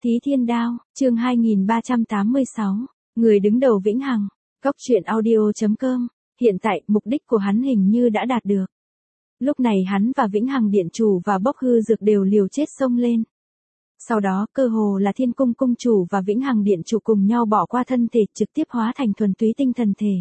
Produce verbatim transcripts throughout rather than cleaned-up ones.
Thí Thiên Đao, chương hai nghìn ba trăm tám mươi sáu, người đứng đầu vĩnh hằng. Góc truyện audio chấm com. Hiện tại, mục đích của hắn hình như đã đạt được. Lúc này hắn và Vĩnh Hằng Điện Chủ và Bốc Hư Dược đều liều chết xông lên. Sau đó, cơ hồ là Thiên Cung Cung Chủ và Vĩnh Hằng Điện Chủ cùng nhau bỏ qua thân thể trực tiếp hóa thành thuần túy tinh thần thể.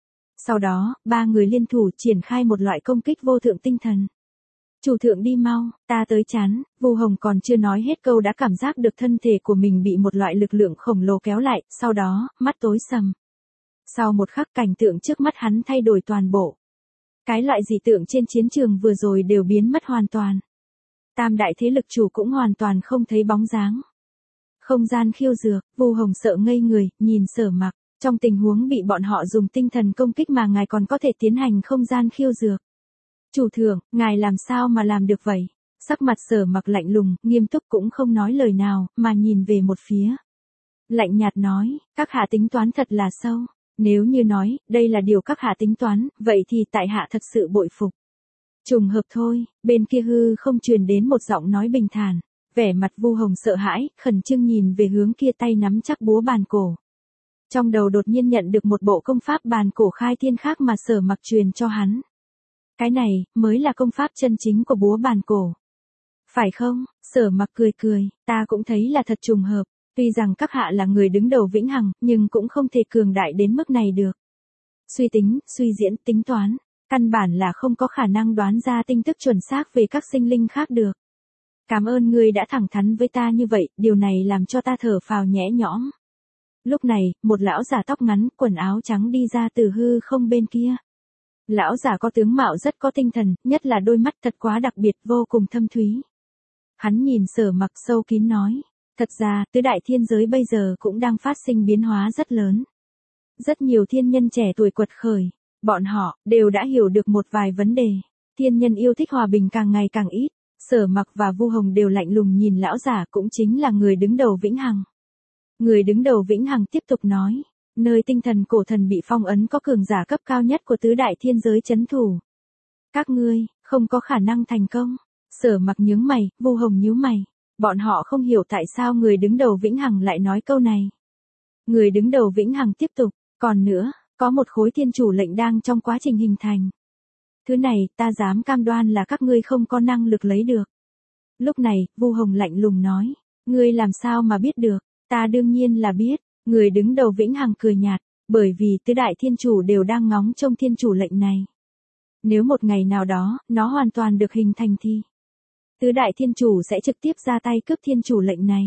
Sau đó, ba người liên thủ triển khai một loại công kích vô thượng tinh thần. Chủ thượng đi mau, ta tới chán. Vu Hồng còn chưa nói hết câu đã cảm giác được thân thể của mình bị một loại lực lượng khổng lồ kéo lại, sau đó, mắt tối sầm. Sau một khắc cảnh tượng trước mắt hắn thay đổi toàn bộ. Cái loại dị tượng trên chiến trường vừa rồi đều biến mất hoàn toàn. Tam đại thế lực chủ cũng hoàn toàn không thấy bóng dáng. Không gian khiêu dược, Vu Hồng sợ ngây người, nhìn Sở Mặc. Trong tình huống bị bọn họ dùng tinh thần công kích mà ngài còn có thể tiến hành không gian khiêu dược. Chủ thượng, ngài làm sao mà làm được vậy? Sắc mặt Sở Mặc lạnh lùng, nghiêm túc cũng không nói lời nào, mà nhìn về một phía. Lạnh nhạt nói, các hạ tính toán thật là sâu. Nếu như nói, đây là điều các hạ tính toán, vậy thì tại hạ thật sự bội phục. Trùng hợp thôi, bên kia hư không truyền đến một giọng nói bình thản. Vẻ mặt Vu Hồng sợ hãi, khẩn trương nhìn về hướng kia tay nắm chắc búa bàn cổ. Trong đầu đột nhiên nhận được một bộ công pháp bàn cổ khai thiên khác mà Sở Mặc truyền cho hắn. Cái này, mới là công pháp chân chính của búa bàn cổ. Phải không? Sở Mặc cười cười, ta cũng thấy là thật trùng hợp. Tuy rằng các hạ là người đứng đầu vĩnh hằng, nhưng cũng không thể cường đại đến mức này được. Suy tính, suy diễn, tính toán, căn bản là không có khả năng đoán ra tin tức chuẩn xác về các sinh linh khác được. Cảm ơn ngươi đã thẳng thắn với ta như vậy, điều này làm cho ta thở phào nhẹ nhõm. Lúc này, một lão giả tóc ngắn, quần áo trắng đi ra từ hư không bên kia. Lão giả có tướng mạo rất có tinh thần, nhất là đôi mắt thật quá đặc biệt vô cùng thâm thúy. Hắn nhìn Sở Mặc sâu kín nói. Thật ra, tứ đại thiên giới bây giờ cũng đang phát sinh biến hóa rất lớn. Rất nhiều thiên nhân trẻ tuổi quật khởi. Bọn họ, đều đã hiểu được một vài vấn đề. Thiên nhân yêu thích hòa bình càng ngày càng ít. Sở Mặc và Vu Hồng đều lạnh lùng nhìn lão giả cũng chính là người đứng đầu vĩnh hằng. Người đứng đầu vĩnh hằng tiếp tục nói. Nơi tinh thần cổ thần bị phong ấn có cường giả cấp cao nhất của tứ đại thiên giới chấn thủ. Các ngươi, không có khả năng thành công. Sở Mặc nhướng mày, Vu Hồng nhíu mày. Bọn họ không hiểu tại sao người đứng đầu vĩnh hằng lại nói câu này. Người đứng đầu vĩnh hằng tiếp tục, còn nữa, có một khối thiên chủ lệnh đang trong quá trình hình thành. Thứ này, ta dám cam đoan là các ngươi không có năng lực lấy được. Lúc này, Vu Hồng lạnh lùng nói, ngươi làm sao mà biết được, ta đương nhiên là biết. Người đứng đầu vĩnh hằng cười nhạt, bởi vì tứ đại thiên chủ đều đang ngóng trông thiên chủ lệnh này. Nếu một ngày nào đó, nó hoàn toàn được hình thành thì tứ đại thiên chủ sẽ trực tiếp ra tay cướp thiên chủ lệnh này.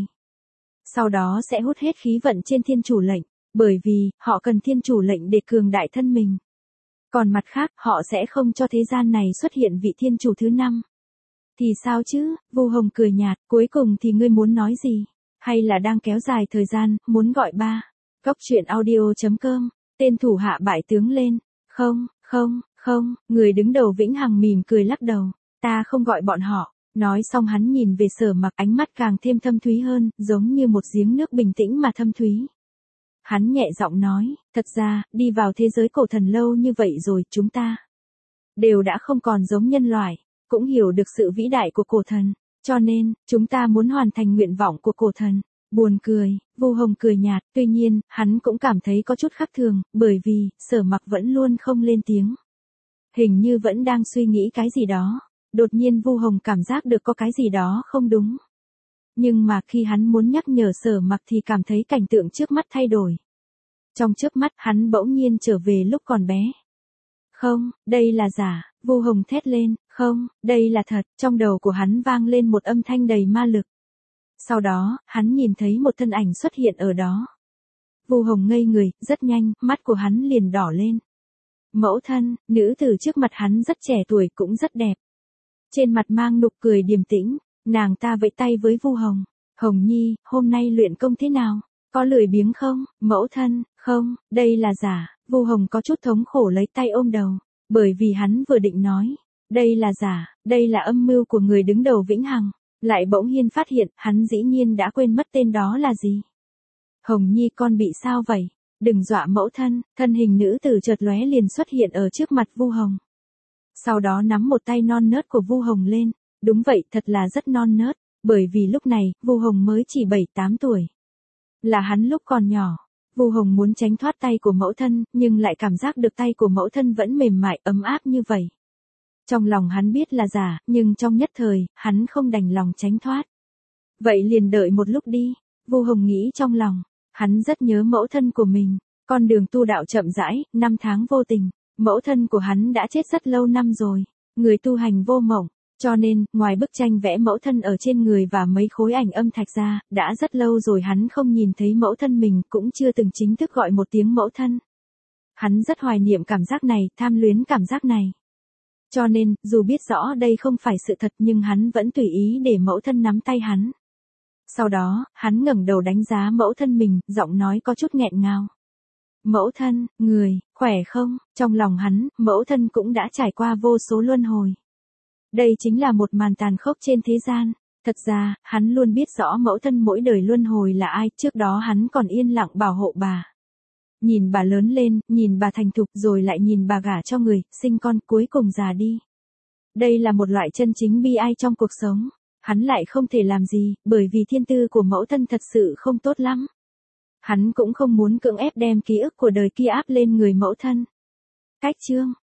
Sau đó sẽ hút hết khí vận trên thiên chủ lệnh, bởi vì, họ cần thiên chủ lệnh để cường đại thân mình. Còn mặt khác, họ sẽ không cho thế gian này xuất hiện vị thiên chủ thứ năm. Thì sao chứ? Vu Hồng cười nhạt, cuối cùng thì ngươi muốn nói gì? Hay là đang kéo dài thời gian, muốn gọi ba? Góc truyện audio chấm com, tên thủ hạ bại tướng lên. Không, không, không, người đứng đầu vĩnh hằng mỉm cười lắc đầu. Ta không gọi bọn họ. Nói xong hắn nhìn về Sở Mặc, ánh mắt càng thêm thâm thúy hơn, giống như một giếng nước bình tĩnh mà thâm thúy. Hắn nhẹ giọng nói, thật ra, đi vào thế giới cổ thần lâu như vậy rồi, chúng ta đều đã không còn giống nhân loại, cũng hiểu được sự vĩ đại của cổ thần, cho nên, chúng ta muốn hoàn thành nguyện vọng của cổ thần. Buồn cười, Vu Hồng cười nhạt, tuy nhiên, hắn cũng cảm thấy có chút khác thường, bởi vì, Sở Mặc vẫn luôn không lên tiếng. Hình như vẫn đang suy nghĩ cái gì đó. Đột nhiên Vu Hồng cảm giác được có cái gì đó không đúng. Nhưng mà khi hắn muốn nhắc nhở Sở Mặc thì cảm thấy cảnh tượng trước mắt thay đổi. Trong chớp mắt hắn bỗng nhiên trở về lúc còn bé. Không, đây là giả, Vu Hồng thét lên, không, đây là thật, trong đầu của hắn vang lên một âm thanh đầy ma lực. Sau đó, hắn nhìn thấy một thân ảnh xuất hiện ở đó. Vu Hồng ngây người, rất nhanh, mắt của hắn liền đỏ lên. Mẫu thân, nữ tử trước mặt hắn rất trẻ tuổi cũng rất đẹp. Trên mặt mang nụ cười điềm tĩnh, nàng ta vẫy tay với Vu Hồng. Hồng Nhi, hôm nay luyện công thế nào? Có lười biếng không? Mẫu thân, không, đây là giả. Vu Hồng có chút thống khổ lấy tay ôm đầu, bởi vì hắn vừa định nói, đây là giả, đây là âm mưu của người đứng đầu vĩnh hằng, lại bỗng nhiên phát hiện, hắn dĩ nhiên đã quên mất tên đó là gì. Hồng Nhi con bị sao vậy? Đừng dọa mẫu thân. Thân hình nữ tử chợt lóe liền xuất hiện ở trước mặt Vu Hồng. Sau đó nắm một tay non nớt của Vu Hồng lên. Đúng vậy, thật là rất non nớt. Bởi vì lúc này, Vu Hồng mới chỉ bảy tám tuổi. Là hắn lúc còn nhỏ. Vu Hồng muốn tránh thoát tay của mẫu thân, nhưng lại cảm giác được tay của mẫu thân vẫn mềm mại ấm áp như vậy. Trong lòng hắn biết là giả, nhưng trong nhất thời, hắn không đành lòng tránh thoát. Vậy liền đợi một lúc đi, Vu Hồng nghĩ trong lòng. Hắn rất nhớ mẫu thân của mình. Con đường tu đạo chậm rãi, năm tháng vô tình. Mẫu thân của hắn đã chết rất lâu năm rồi. Người tu hành vô mộng. Cho nên, ngoài bức tranh vẽ mẫu thân ở trên người và mấy khối ảnh âm thạch ra, đã rất lâu rồi hắn không nhìn thấy mẫu thân mình, cũng chưa từng chính thức gọi một tiếng mẫu thân. Hắn rất hoài niệm cảm giác này, tham luyến cảm giác này. Cho nên, dù biết rõ đây không phải sự thật nhưng hắn vẫn tùy ý để mẫu thân nắm tay hắn. Sau đó, hắn ngẩng đầu đánh giá mẫu thân mình, giọng nói có chút nghẹn ngào. Mẫu thân, người, khỏe không? Trong lòng hắn, mẫu thân cũng đã trải qua vô số luân hồi. Đây chính là một màn tàn khốc trên thế gian. Thật ra, hắn luôn biết rõ mẫu thân mỗi đời luân hồi là ai, trước đó hắn còn yên lặng bảo hộ bà. Nhìn bà lớn lên, nhìn bà thành thục rồi lại nhìn bà gả cho người, sinh con, cuối cùng già đi. Đây là một loại chân chính bi ai trong cuộc sống. Hắn lại không thể làm gì, bởi vì thiên tư của mẫu thân thật sự không tốt lắm. Hắn cũng không muốn cưỡng ép đem ký ức của đời kia áp lên người mẫu thân. Cách chương